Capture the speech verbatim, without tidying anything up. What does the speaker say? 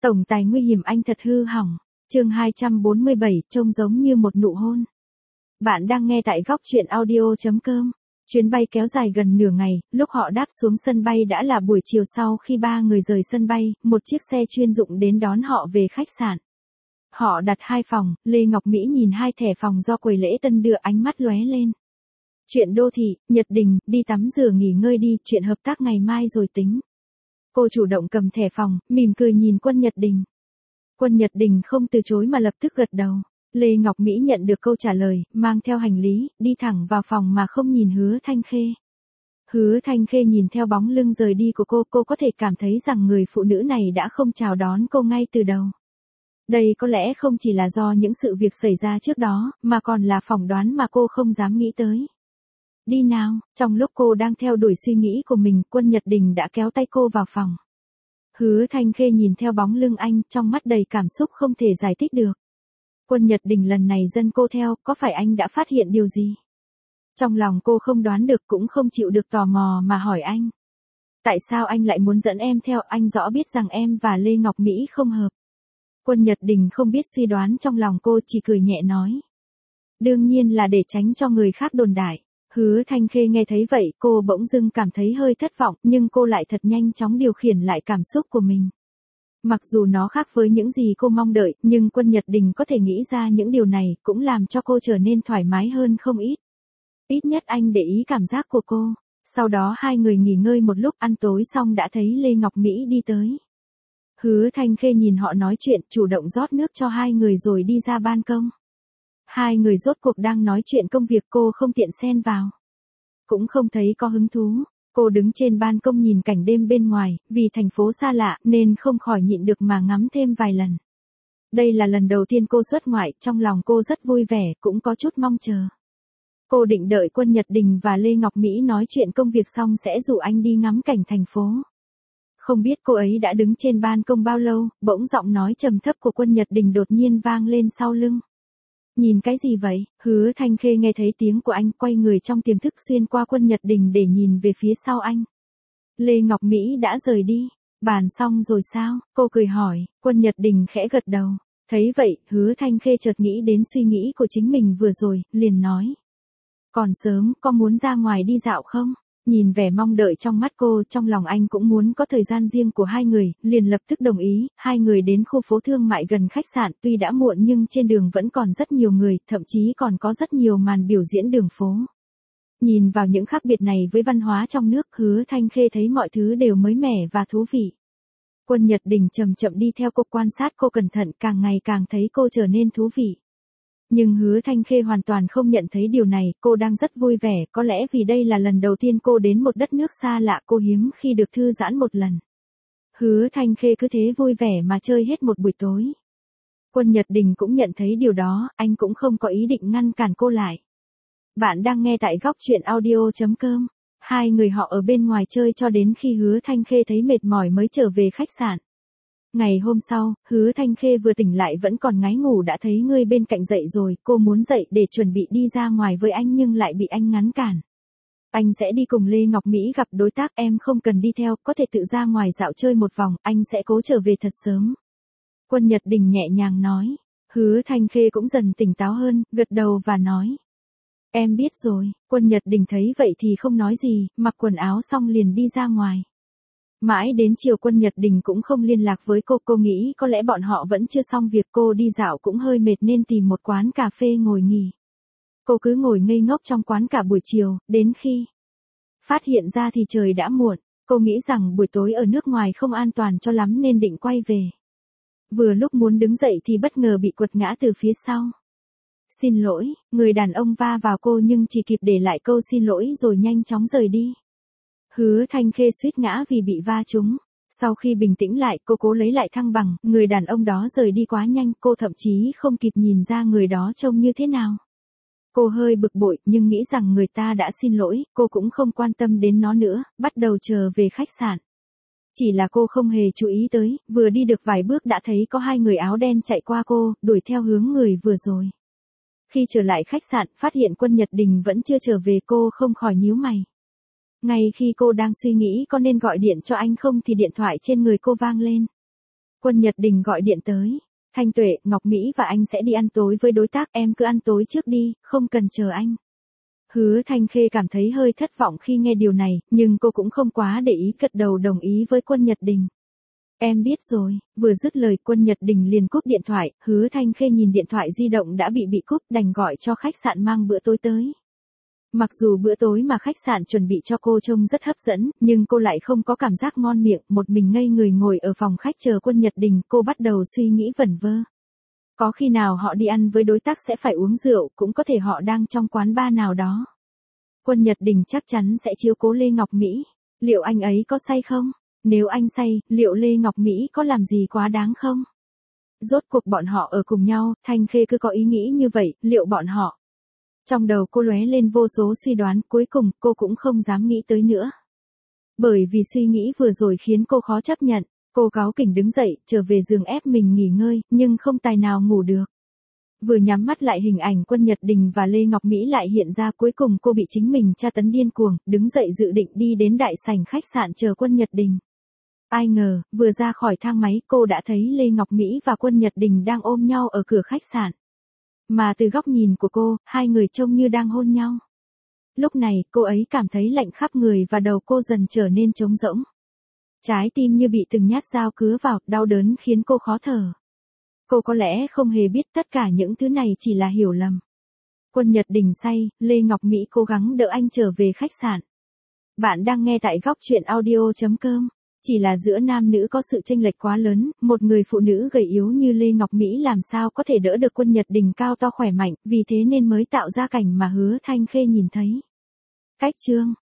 Tổng tài nguy hiểm anh thật hư hỏng. Chương hai trăm bốn mươi bảy, trông giống như một nụ hôn. Bạn đang nghe tại góc truyện audio chấm com. Chuyến bay kéo dài gần nửa ngày, lúc họ đáp xuống sân bay đã là buổi chiều sau khi ba người rời sân bay, một chiếc xe chuyên dụng đến đón họ về khách sạn. Họ đặt hai phòng, Lê Ngọc Mỹ nhìn hai thẻ phòng do quầy lễ tân đưa, ánh mắt lóe lên. Chuyện đô thị, Nhật Đình, đi tắm rửa nghỉ ngơi đi, chuyện hợp tác ngày mai rồi tính. Cô chủ động cầm thẻ phòng, mỉm cười nhìn Quân Nhật Đình. Quân Nhật Đình không từ chối mà lập tức gật đầu. Lê Ngọc Mỹ nhận được câu trả lời, mang theo hành lý, đi thẳng vào phòng mà không nhìn Hứa Thanh Khê. Hứa Thanh Khê nhìn theo bóng lưng rời đi của cô, cô có thể cảm thấy rằng người phụ nữ này đã không chào đón cô ngay từ đầu. Đây có lẽ không chỉ là do những sự việc xảy ra trước đó, mà còn là phỏng đoán mà cô không dám nghĩ tới. Đi nào, trong lúc cô đang theo đuổi suy nghĩ của mình, Quân Nhật Đình đã kéo tay cô vào phòng. Hứa Thanh Khê nhìn theo bóng lưng anh, trong mắt đầy cảm xúc không thể giải thích được. Quân Nhật Đình lần này dẫn cô theo, có phải anh đã phát hiện điều gì? Trong lòng cô không đoán được cũng không chịu được tò mò mà hỏi anh. Tại sao anh lại muốn dẫn em theo, anh rõ biết rằng em và Lê Ngọc Mỹ không hợp. Quân Nhật Đình không biết suy đoán trong lòng cô, chỉ cười nhẹ nói. Đương nhiên là để tránh cho người khác đồn đại. Hứa Thanh Khê nghe thấy vậy, cô bỗng dưng cảm thấy hơi thất vọng, nhưng cô lại thật nhanh chóng điều khiển lại cảm xúc của mình. Mặc dù nó khác với những gì cô mong đợi, nhưng Quân Nhật Đình có thể nghĩ ra những điều này, cũng làm cho cô trở nên thoải mái hơn không ít. Ít nhất anh để ý cảm giác của cô. Sau đó hai người nghỉ ngơi một lúc, ăn tối xong đã thấy Lê Ngọc Mỹ đi tới. Hứa Thanh Khê nhìn họ nói chuyện, chủ động rót nước cho hai người rồi đi ra ban công. Hai người rốt cuộc đang nói chuyện công việc, cô không tiện xen vào. Cũng không thấy có hứng thú. Cô đứng trên ban công nhìn cảnh đêm bên ngoài, vì thành phố xa lạ nên không khỏi nhịn được mà ngắm thêm vài lần. Đây là lần đầu tiên cô xuất ngoại, trong lòng cô rất vui vẻ, cũng có chút mong chờ. Cô định đợi Quân Nhật Đình và Lê Ngọc Mỹ nói chuyện công việc xong sẽ rủ anh đi ngắm cảnh thành phố. Không biết cô ấy đã đứng trên ban công bao lâu, bỗng giọng nói trầm thấp của Quân Nhật Đình đột nhiên vang lên sau lưng. Nhìn cái gì vậy? Hứa Thanh Khê nghe thấy tiếng của anh, quay người trong tiềm thức xuyên qua Quân Nhật Đình để nhìn về phía sau anh. Lê Ngọc Mỹ đã rời đi. Bàn xong rồi sao? Cô cười hỏi. Quân Nhật Đình khẽ gật đầu. Thấy vậy, Hứa Thanh Khê chợt nghĩ đến suy nghĩ của chính mình vừa rồi, liền nói. Còn sớm, có muốn ra ngoài đi dạo không? Nhìn vẻ mong đợi trong mắt cô, trong lòng anh cũng muốn có thời gian riêng của hai người, liền lập tức đồng ý. Hai người đến khu phố thương mại gần khách sạn, tuy đã muộn nhưng trên đường vẫn còn rất nhiều người, thậm chí còn có rất nhiều màn biểu diễn đường phố. Nhìn vào những khác biệt này với văn hóa trong nước, Hứa Thanh Khê thấy mọi thứ đều mới mẻ và thú vị. Quân Nhật Đình chậm chậm đi theo cô, quan sát cô cẩn thận, càng ngày càng thấy cô trở nên thú vị. Nhưng Hứa Thanh Khê hoàn toàn không nhận thấy điều này, cô đang rất vui vẻ, có lẽ vì đây là lần đầu tiên cô đến một đất nước xa lạ, cô hiếm khi được thư giãn một lần. Hứa Thanh Khê cứ thế vui vẻ mà chơi hết một buổi tối. Quân Nhật Đình cũng nhận thấy điều đó, anh cũng không có ý định ngăn cản cô lại. Bạn đang nghe tại góc truyện audio chấm com. Hai người họ ở bên ngoài chơi cho đến khi Hứa Thanh Khê thấy mệt mỏi mới trở về khách sạn. Ngày hôm sau, Hứa Thanh Khê vừa tỉnh lại vẫn còn ngái ngủ đã thấy người bên cạnh dậy rồi, cô muốn dậy để chuẩn bị đi ra ngoài với anh nhưng lại bị anh ngăn cản. Anh sẽ đi cùng Lê Ngọc Mỹ gặp đối tác, em không cần đi theo, có thể tự ra ngoài dạo chơi một vòng, anh sẽ cố trở về thật sớm. Quân Nhật Đình nhẹ nhàng nói. Hứa Thanh Khê cũng dần tỉnh táo hơn, gật đầu và nói. Em biết rồi. Quân Nhật Đình thấy vậy thì không nói gì, mặc quần áo xong liền đi ra ngoài. Mãi đến chiều Quân Nhật Đình cũng không liên lạc với cô, cô nghĩ có lẽ bọn họ vẫn chưa xong việc, cô đi dạo cũng hơi mệt nên tìm một quán cà phê ngồi nghỉ. Cô cứ ngồi ngây ngốc trong quán cả buổi chiều, đến khi phát hiện ra thì trời đã muộn, cô nghĩ rằng buổi tối ở nước ngoài không an toàn cho lắm nên định quay về. Vừa lúc muốn đứng dậy thì bất ngờ bị quật ngã từ phía sau. Xin lỗi, người đàn ông va vào cô nhưng chỉ kịp để lại câu xin lỗi rồi nhanh chóng rời đi. Hứa Thanh Khê suýt ngã vì bị va trúng. Sau khi bình tĩnh lại, cô cố lấy lại thăng bằng, người đàn ông đó rời đi quá nhanh, cô thậm chí không kịp nhìn ra người đó trông như thế nào. Cô hơi bực bội, nhưng nghĩ rằng người ta đã xin lỗi, cô cũng không quan tâm đến nó nữa, bắt đầu trở về khách sạn. Chỉ là cô không hề chú ý tới, vừa đi được vài bước đã thấy có hai người áo đen chạy qua cô, đuổi theo hướng người vừa rồi. Khi trở lại khách sạn, phát hiện Quân Nhật Đình vẫn chưa trở về, cô không khỏi nhíu mày. Ngay khi cô đang suy nghĩ có nên gọi điện cho anh không thì điện thoại trên người cô vang lên. Quân Nhật Đình gọi điện tới. Thanh Tuệ, Ngọc Mỹ và anh sẽ đi ăn tối với đối tác, em cứ ăn tối trước đi, không cần chờ anh. Hứa Thanh Khê cảm thấy hơi thất vọng khi nghe điều này, nhưng cô cũng không quá để ý, gật đầu đồng ý với Quân Nhật Đình. Em biết rồi, vừa dứt lời Quân Nhật Đình liền cúp điện thoại, Hứa Thanh Khê nhìn điện thoại di động đã bị bị cúp, đành gọi cho khách sạn mang bữa tối tới. Mặc dù bữa tối mà khách sạn chuẩn bị cho cô trông rất hấp dẫn, nhưng cô lại không có cảm giác ngon miệng, một mình ngây người ngồi ở phòng khách chờ Quân Nhật Đình, cô bắt đầu suy nghĩ vẩn vơ. Có khi nào họ đi ăn với đối tác sẽ phải uống rượu, cũng có thể họ đang trong quán bar nào đó. Quân Nhật Đình chắc chắn sẽ chiếu cố Lê Ngọc Mỹ. Liệu anh ấy có say không? Nếu anh say, liệu Lê Ngọc Mỹ có làm gì quá đáng không? Rốt cuộc bọn họ ở cùng nhau, Thanh Khê cứ có ý nghĩ như vậy, liệu bọn họ... Trong đầu cô lóe lên vô số suy đoán, cuối cùng cô cũng không dám nghĩ tới nữa. Bởi vì suy nghĩ vừa rồi khiến cô khó chấp nhận, cô cáu kỉnh đứng dậy, trở về giường ép mình nghỉ ngơi, nhưng không tài nào ngủ được. Vừa nhắm mắt lại hình ảnh Quân Nhật Đình và Lê Ngọc Mỹ lại hiện ra, cuối cùng cô bị chính mình tra tấn điên cuồng, đứng dậy dự định đi đến đại sảnh khách sạn chờ Quân Nhật Đình. Ai ngờ, vừa ra khỏi thang máy cô đã thấy Lê Ngọc Mỹ và Quân Nhật Đình đang ôm nhau ở cửa khách sạn. Mà từ góc nhìn của cô, hai người trông như đang hôn nhau. Lúc này, cô ấy cảm thấy lạnh khắp người và đầu cô dần trở nên trống rỗng. Trái tim như bị từng nhát dao cứa vào, đau đớn khiến cô khó thở. Cô có lẽ không hề biết tất cả những thứ này chỉ là hiểu lầm. Quân Nhật Đình say, Lê Ngọc Mỹ cố gắng đỡ anh trở về khách sạn. Bạn đang nghe tại góc truyện audio chấm com. Chỉ là giữa nam nữ có sự chênh lệch quá lớn, một người phụ nữ gầy yếu như Lê Ngọc Mỹ làm sao có thể đỡ được Quân Nhật Đình cao to khỏe mạnh, vì thế nên mới tạo ra cảnh mà Hứa Thanh Khê nhìn thấy. Cách chương